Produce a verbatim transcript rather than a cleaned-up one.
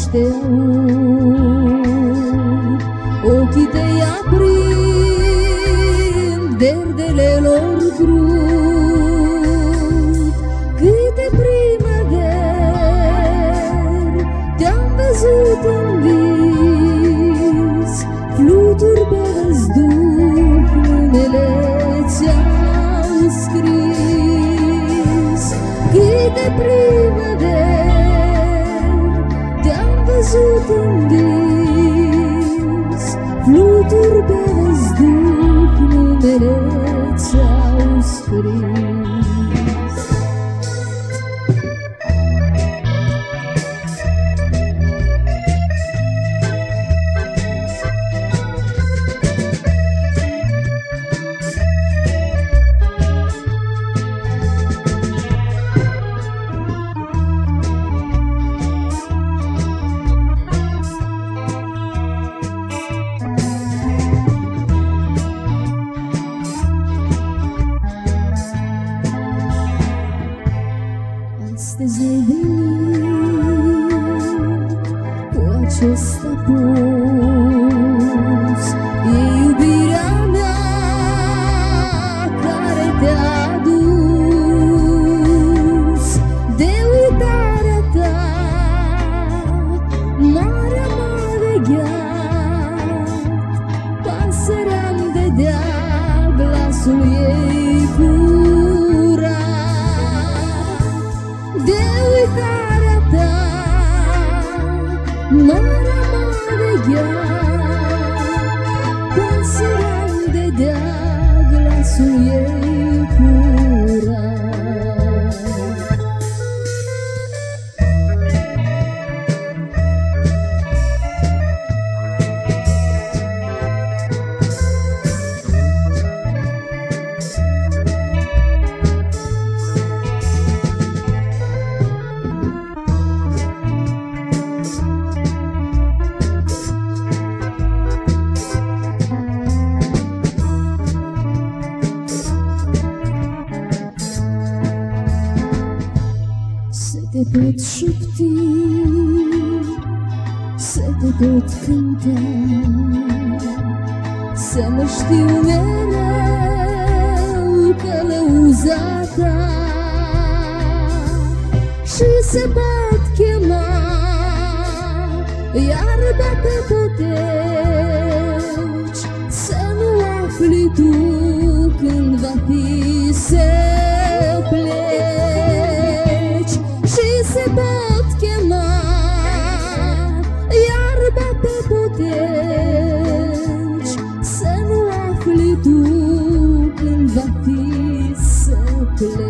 te aud. Ochii tăi aprind verdele lor crud. Câte primăveri te-am văzut în vis, fluturi pe văzduh numele ți-au scris. Câte primăveri te-am văzut în vis, fluturi pe văzduh numele ți-au scris. Astăzi ai venit cu acest apus, e iubirea mea care te-a adus. De uitarea ta marea m-a vegheat, pasărea-mi dădea glasul ei curat. De uitarea ta marea m-a vegheat, pasărea-mi dădea glasul ei curat. Să te pot șopti, să te pot cânta, să mă știu mereu călăuza ta și să pot chema iarba pe poteci, să nu afli tu când va fi să pleci. Și se pot chema iarba pe poteci, să nu afli tu când va fi să pleci.